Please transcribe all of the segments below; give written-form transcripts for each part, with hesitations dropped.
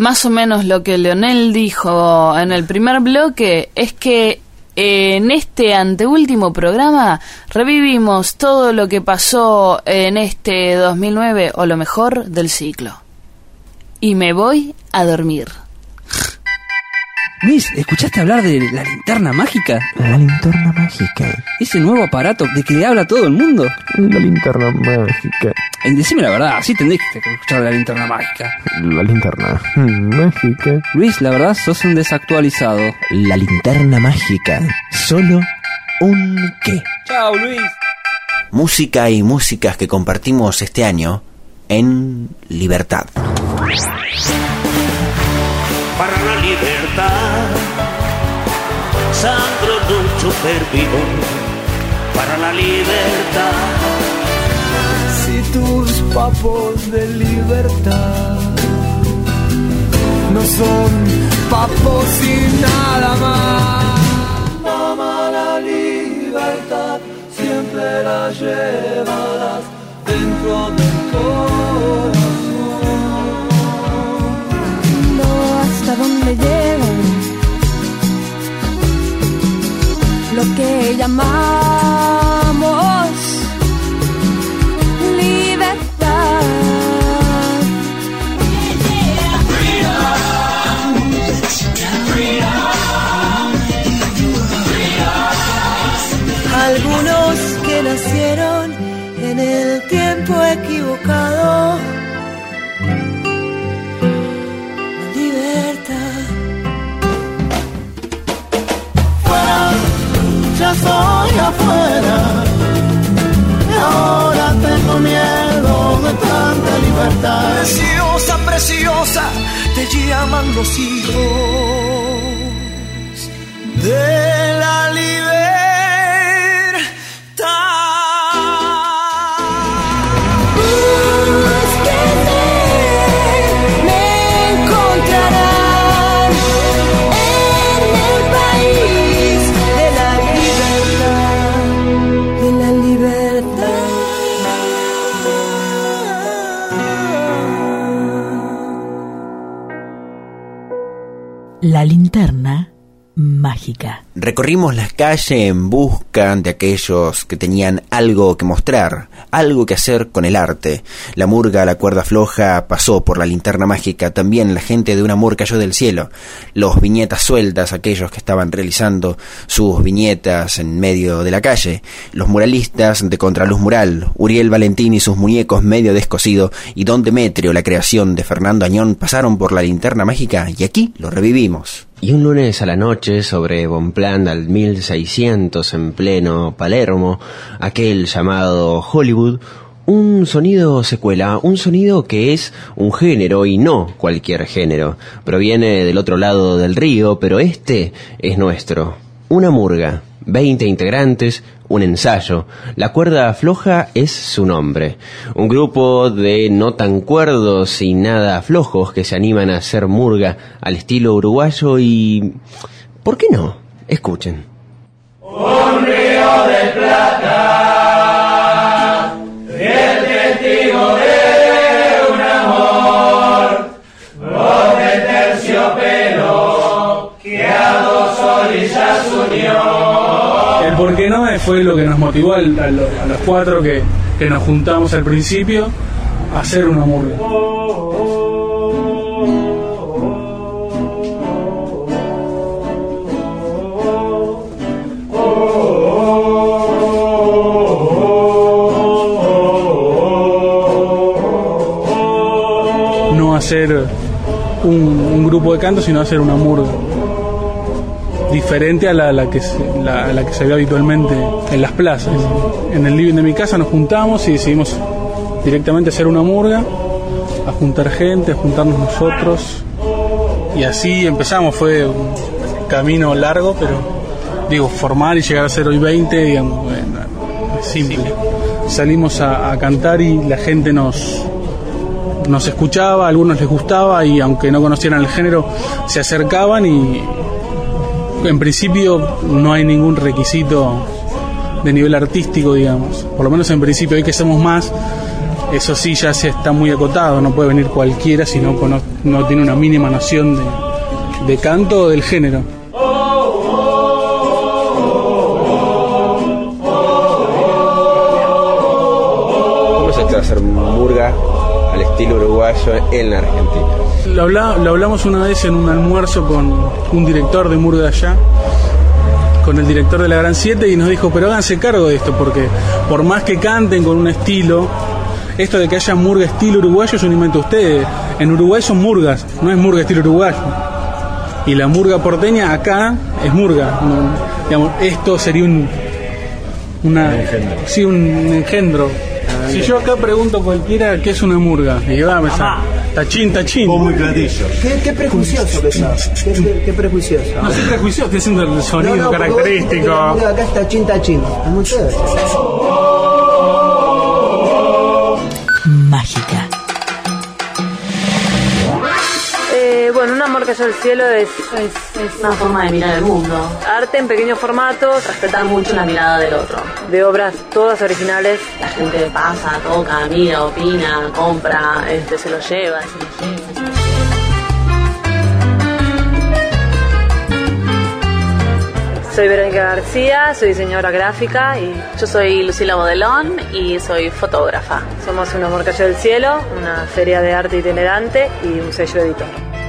Más o menos lo que Leonel dijo en el primer bloque es que en este anteúltimo programa revivimos todo lo que pasó en este 2009 o lo mejor del ciclo. Y me voy a dormir. Luis, ¿escuchaste hablar de la linterna mágica? La linterna mágica. Ese nuevo aparato de que le habla a todo el mundo. La linterna mágica. Decime la verdad, sí tendés que escuchar la linterna mágica. La linterna mágica. Luis, la verdad sos un desactualizado. La linterna mágica. Solo un qué. Chao, Luis. Música y músicas que compartimos este año en Libertad. Para la libertad, Sandro Lucho perdió. Para la libertad. Si tus papos de libertad no son papos y nada más. Mamá, la libertad siempre la llevarás dentro del corazón. Hasta donde llegan lo que llamamos libertad. Algunos que nacieron en el tiempo equivocado. Ya soy afuera y ahora tengo miedo de tanta libertad. Preciosa, preciosa, te llaman los hijos de la libertad. La linterna mágica. Recorrimos las calles en busca de aquellos que tenían algo que mostrar, algo que hacer con el arte. La murga, la cuerda floja, pasó por la linterna mágica. También la gente de Una Amor cayó del cielo. Los viñetas sueltas, aquellos que estaban realizando sus viñetas en medio de la calle. Los muralistas de Contraluz Mural, Uriel Valentín y sus muñecos medio descosido, y Don Demetrio, la creación de Fernando Añón, pasaron por la linterna mágica y aquí lo revivimos. Y un lunes a la noche, sobre Bonpland al 1600 en pleno Palermo, aquel llamado Hollywood, un sonido se cuela, un sonido que es un género y no cualquier género. Proviene del otro lado del río, pero este es nuestro. Una murga, 20 integrantes, un ensayo. La cuerda floja es su nombre. Un grupo de no tan cuerdos y nada flojos que se animan a hacer murga al estilo uruguayo y... ¿por qué no? Escuchen. Un río de plata, fiel testigo de un amor, voz de terciopelo que a dos orillas unió. El por qué no fue lo que nos motivó a los cuatro que nos juntamos al principio a hacer una murga. No hacer un grupo de canto, sino hacer una murga diferente a la que se ve habitualmente en las plazas. En el living de mi casa nos juntamos y decidimos directamente hacer una murga, a juntar gente, a juntarnos nosotros, y así empezamos. Fue un camino largo, pero digo, formar y llegar a ser hoy 20, digamos, es simple. Salimos a cantar y la gente nos escuchaba, a algunos les gustaba, y aunque no conocieran el género se acercaban, y en principio no hay ningún requisito de nivel artístico, digamos, por lo menos en principio. Hoy que somos más, Eso sí, ya se está muy acotado, no puede venir cualquiera si no tiene una mínima noción de canto o del género. ¿Cómo se trata de hacer murga al estilo uruguayo en la Argentina? Lo hablamos una vez en un almuerzo con un director de murga allá, con el director de la Gran 7, y nos dijo, pero háganse cargo de esto, porque por más que canten con un estilo, esto de que haya murga estilo uruguayo es un invento de ustedes. En Uruguay son murgas, no es murga estilo uruguayo. Y la murga porteña acá es murga. No, digamos, esto sería un engendro. Si yo acá pregunto a cualquiera qué es una murga, y va a pensar, tachín. Muy platillo. Qué prejuicioso que sos. Qué prejuicioso. No soy prejuicioso, estoy haciendo el sonido característico. La murga acá es tachín. Es muy chévere. Mágica. Bueno, Un amor cayó del cielo es una forma de mirar el mundo. Arte en pequeños formatos, respetar mucho la mirada del otro. De obras todas originales. La gente pasa, toca, mira, opina, compra, se lo lleva. Soy Verónica García, soy diseñadora gráfica y yo soy Lucila Modelón y soy fotógrafa. Somos Un amor cayó del cielo, una feria de arte itinerante y un sello editor.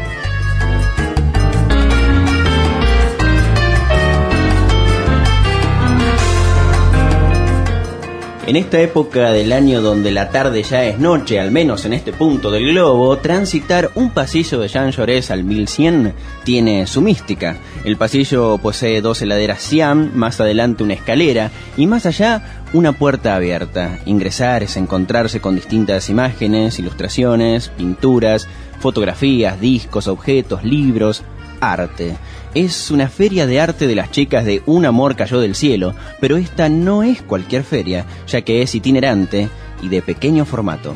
En esta época del año donde la tarde ya es noche, al menos en este punto del globo, transitar un pasillo de Jean Jaurès al 1100 tiene su mística. El pasillo posee 2 heladeras Siam, más adelante una escalera y más allá una puerta abierta. Ingresar es encontrarse con distintas imágenes, ilustraciones, pinturas, fotografías, discos, objetos, libros, arte. Es una feria de arte de las chicas de Un amor cayó del cielo, pero esta no es cualquier feria, ya que es itinerante y de pequeño formato.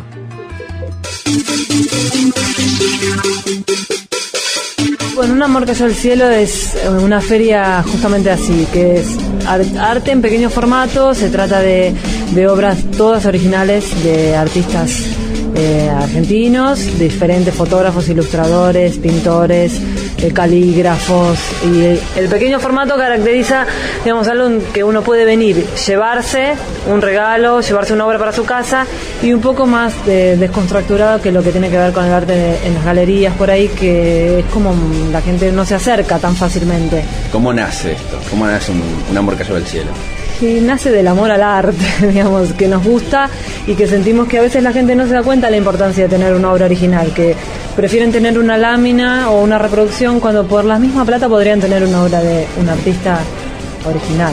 Bueno, Un amor cayó del cielo es una feria justamente así, que es arte en pequeño formato. Se trata de obras todas originales de artistas argentinos, de diferentes fotógrafos, ilustradores, pintores, calígrafos, y el pequeño formato caracteriza, digamos, algo que uno puede venir, llevarse un regalo, llevarse una obra para su casa, y un poco más desconstructurado que lo que tiene que ver con el arte en las galerías por ahí, que es como la gente no se acerca tan fácilmente. ¿Cómo nace esto? ¿Cómo nace un amor cayó del cielo? Y nace del amor al arte, digamos, que nos gusta y que sentimos que a veces la gente no se da cuenta de la importancia de tener una obra original, que prefieren tener una lámina o una reproducción cuando por la misma plata podrían tener una obra de un artista original.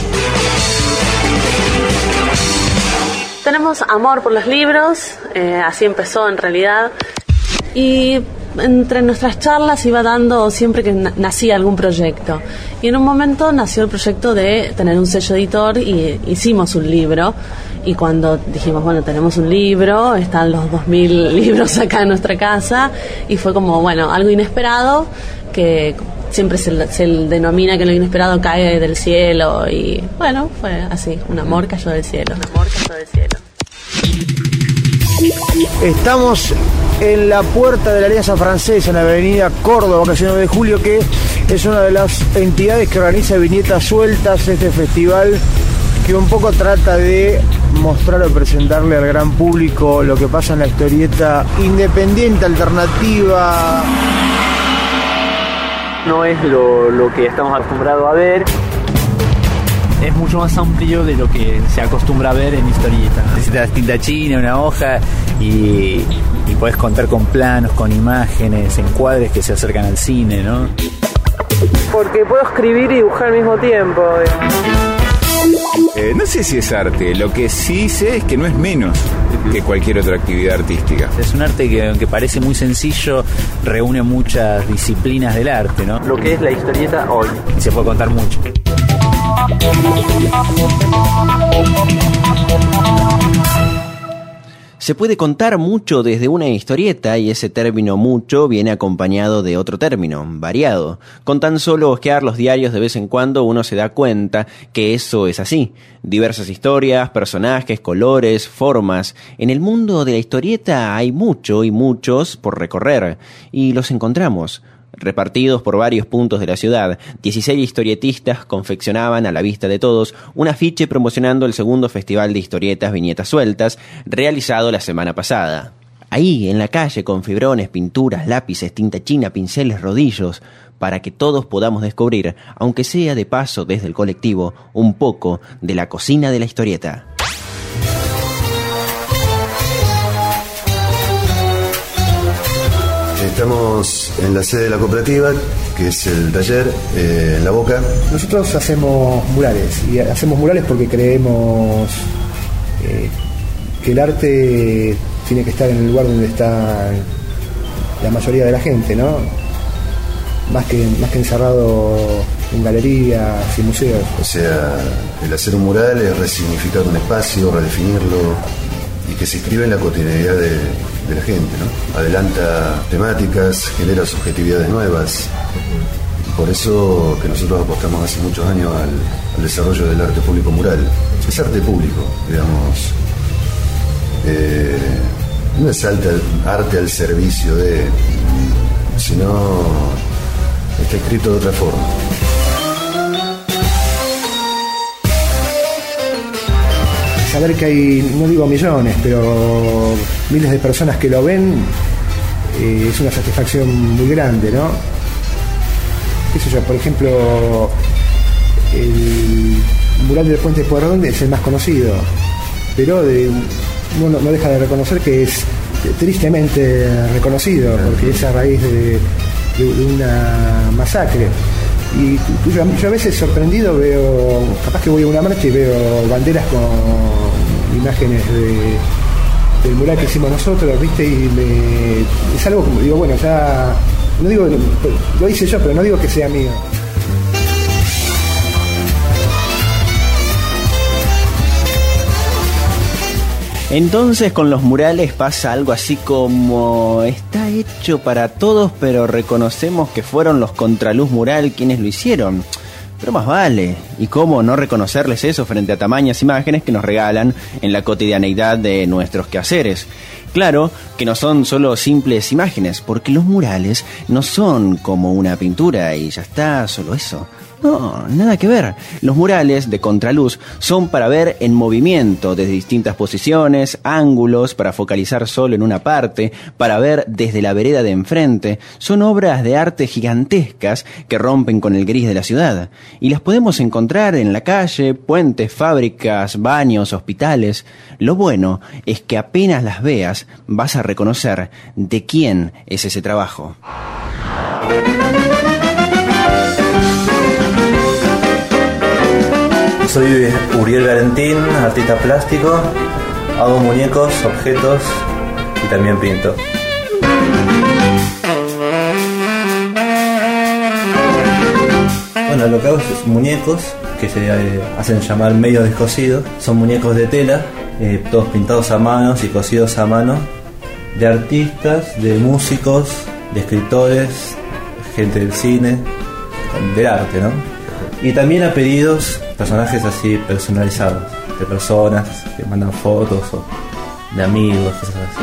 Tenemos amor por los libros, así empezó en realidad, y entre nuestras charlas iba dando siempre que nacía algún proyecto, y en un momento nació el proyecto de tener un sello editor y hicimos un libro. Y cuando dijimos, bueno, tenemos un libro, están los 2000 libros acá en nuestra casa, y fue como, bueno, algo inesperado, que siempre se denomina que lo inesperado cae del cielo, y bueno, fue así, un amor cayó del cielo. Un amor cayó del cielo. Estamos en la puerta de la Alianza Francesa, en la avenida Córdoba, casi 9 de julio, que es una de las entidades que organiza Viñetas Sueltas, este festival que un poco trata de mostrar o presentarle al gran público lo que pasa en la historieta independiente, alternativa. No es lo que estamos acostumbrados a ver. Es mucho más amplio de lo que se acostumbra a ver en historieta. Necesitas tinta china, una hoja y podés contar con planos, con imágenes, encuadres que se acercan al cine, ¿no? Porque puedo escribir y dibujar al mismo tiempo. No sé si es arte, lo que sí sé es que no es menos que cualquier otra actividad artística. Es un arte que, aunque parece muy sencillo, reúne muchas disciplinas del arte, ¿no? Lo que es la historieta hoy. Y se puede contar mucho. Se puede contar mucho desde una historieta y ese término mucho viene acompañado de otro término, variado. Con tan solo hojear los diarios de vez en cuando uno se da cuenta que eso es así. Diversas historias, personajes, colores, formas. En el mundo de la historieta hay mucho y muchos por recorrer y los encontramos. Repartidos por varios puntos de la ciudad, 16 historietistas confeccionaban a la vista de todos un afiche promocionando el segundo Festival de Historietas Viñetas Sueltas, realizado la semana pasada. Ahí, en la calle, con fibrones, pinturas, lápices, tinta china, pinceles, rodillos, para que todos podamos descubrir, aunque sea de paso desde el colectivo, un poco de la cocina de la historieta. Estamos en la sede de la cooperativa, que es el taller en La Boca. Nosotros hacemos murales, y hacemos murales porque creemos que el arte tiene que estar en el lugar donde está la mayoría de la gente, ¿no? Más que encerrado en galerías y museos. O sea, el hacer un mural es resignificar un espacio, redefinirlo, y que se inscribe en la cotidianidad de la gente, ¿no? Adelanta temáticas, genera subjetividades nuevas. Por eso que nosotros apostamos hace muchos años al desarrollo del arte público mural. Es arte público, digamos. No es arte al servicio de, sino está escrito de otra forma. Saber que hay, no digo millones, pero miles de personas que lo ven, es una satisfacción muy grande, ¿no? Qué sé yo, por ejemplo, el mural del Puente Pueyrredón es el más conocido, pero uno no deja de reconocer que es tristemente reconocido, porque es a raíz de una masacre. Y yo a veces sorprendido veo, capaz que voy a una marcha y veo banderas con imágenes del mural que hicimos nosotros, ¿viste? Y es algo como, digo, bueno, ya, no digo, lo hice yo, pero no digo que sea mío. Entonces con los murales pasa algo así como está hecho para todos, pero reconocemos que fueron los Contraluz Mural quienes lo hicieron. Pero más vale, ¿y cómo no reconocerles eso frente a tamañas imágenes que nos regalan en la cotidianeidad de nuestros quehaceres? Claro que no son solo simples imágenes, porque los murales no son como una pintura y ya está, solo eso. No, nada que ver. Los murales de contraluz son para ver en movimiento, desde distintas posiciones, ángulos, para focalizar solo en una parte, para ver desde la vereda de enfrente. Son obras de arte gigantescas que rompen con el gris de la ciudad. Y las podemos encontrar en la calle, puentes, fábricas, baños, hospitales. Lo bueno es que apenas las veas, vas a reconocer de quién es ese trabajo. Soy Uriel Valentín, artista plástico, hago muñecos, objetos y también pinto. Bueno, lo que hago es muñecos que se hacen llamar medio descosidos. Son muñecos de tela, todos pintados a mano y cosidos a mano, de artistas, de músicos, de escritores, gente del cine, del arte, ¿no? Y también a pedidos, personajes así personalizados, de personas que mandan fotos o de amigos, cosas así.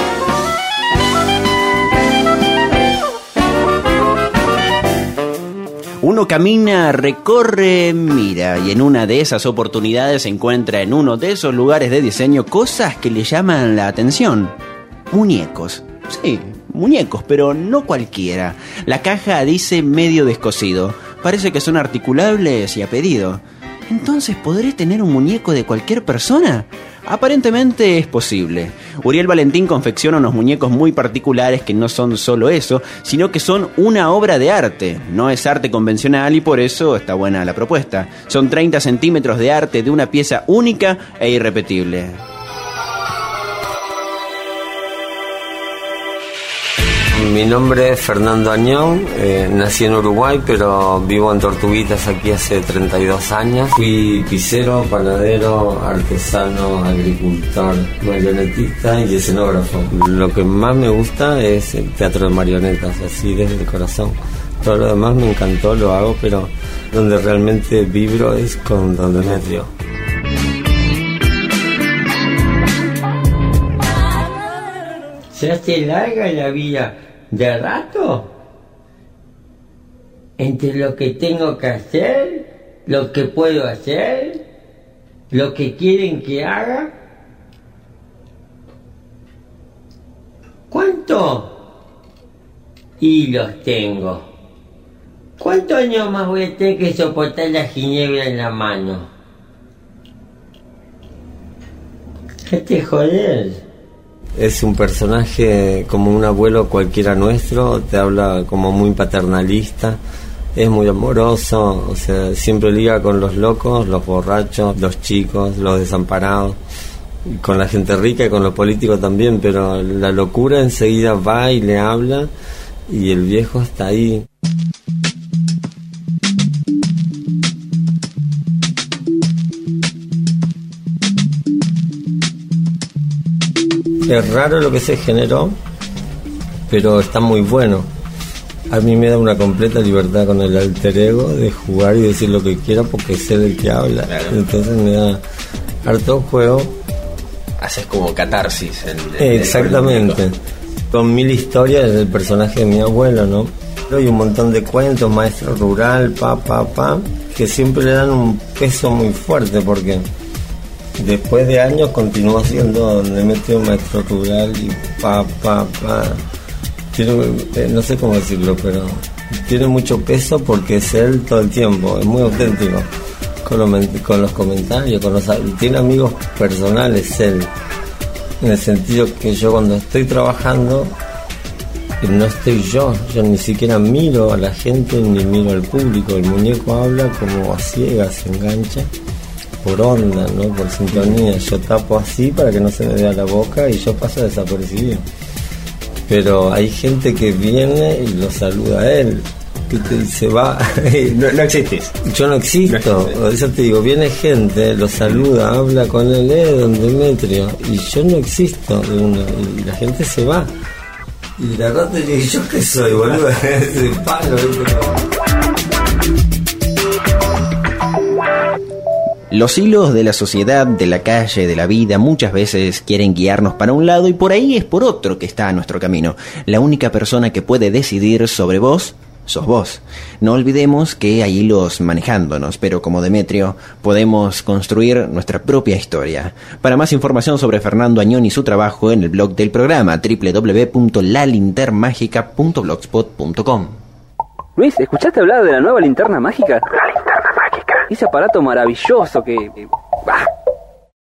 Uno camina, recorre, mira, y en una de esas oportunidades se encuentra en uno de esos lugares de diseño cosas que le llaman la atención. Muñecos. Sí, muñecos, pero no cualquiera. La caja dice medio descosido. Parece que son articulables y a pedido. ¿Entonces podré tener un muñeco de cualquier persona? Aparentemente es posible. Uriel Valentín confecciona unos muñecos muy particulares que no son solo eso, sino que son una obra de arte. No es arte convencional y por eso está buena la propuesta. Son 30 centímetros de arte de una pieza única e irrepetible. Mi nombre es Fernando Añón, nací en Uruguay, pero vivo en Tortuguitas aquí hace 32 años. Fui pizzero, panadero, artesano, agricultor, marionetista y escenógrafo. Lo que más me gusta es el teatro de marionetas, así desde el corazón. Todo lo demás me encantó, lo hago, pero donde realmente vibro es con Don Demetrio. ¿Se hace larga la vida de rato? Entre lo que tengo que hacer, lo que puedo hacer, lo que quieren que haga. ¿Cuántos hilos tengo? ¿Cuántos años más voy a tener que soportar la ginebra en la mano? ¿Qué te joder? Es un personaje como un abuelo cualquiera nuestro, te habla como muy paternalista, es muy amoroso, o sea, siempre liga con los locos, los borrachos, los chicos, los desamparados, con la gente rica y con los políticos también, pero la locura enseguida va y le habla y el viejo está ahí. Es raro lo que se generó, pero está muy bueno. A mí me da una completa libertad con el alter ego de jugar y decir lo que quiera porque sé del que habla. Entonces me da harto juego. Haces como catarsis. Exactamente. Con 1000 historias del personaje de mi abuelo, ¿no? Hay un montón de cuentos, maestro rural, que siempre le dan un peso muy fuerte porque después de años continúa siendo Demetrio maestro rural y no sé cómo decirlo, pero tiene mucho peso porque es él todo el tiempo, es muy auténtico con los comentarios, tiene amigos personales él, en el sentido que yo cuando estoy trabajando no estoy yo ni siquiera miro a la gente ni miro al público, el muñeco habla como a ciegas, se engancha por onda, ¿no? Por sintonía. Yo tapo así para que no se me vea la boca y yo paso desapercibido. Pero hay gente que viene y lo saluda a él y se va. No existes. Yo no existo. Eso te digo, viene gente, lo saluda, habla con él, Don Demetrio, y yo no existo. Y la gente se va. Y la verdad te digo, ¿yo qué soy, boludo? Ese palo, Los hilos de la sociedad, de la calle, de la vida, muchas veces quieren guiarnos para un lado y por ahí es por otro que está a nuestro camino. La única persona que puede decidir sobre vos, sos vos. No olvidemos que hay hilos manejándonos, pero como Demetrio podemos construir nuestra propia historia. Para más información sobre Fernando Añón y su trabajo en el blog del programa www.lalintermagica.blogspot.com. Luis, ¿escuchaste hablar de la nueva linterna mágica? La linterna mágica. Ese aparato maravilloso que...